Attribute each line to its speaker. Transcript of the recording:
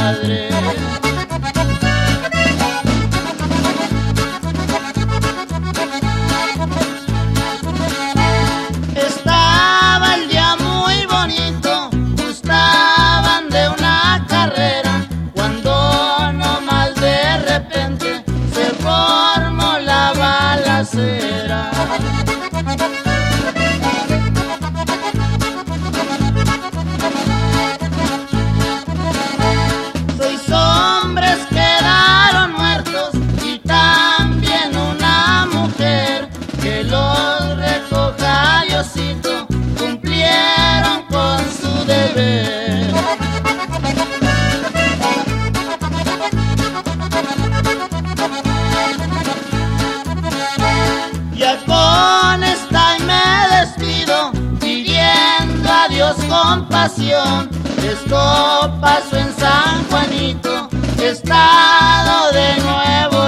Speaker 1: padre. Estaba el día muy bonito, gustaban de una carrera, cuando nomás de repente se formó la balacera. Seis hombres quedaron muertos y también una mujer, que los recoja Diosito, cumplieron con su deber. Ya con esta y me despido, pidiendo a Dios compasión. Esto pasó en San Juanito, estado de Nuevo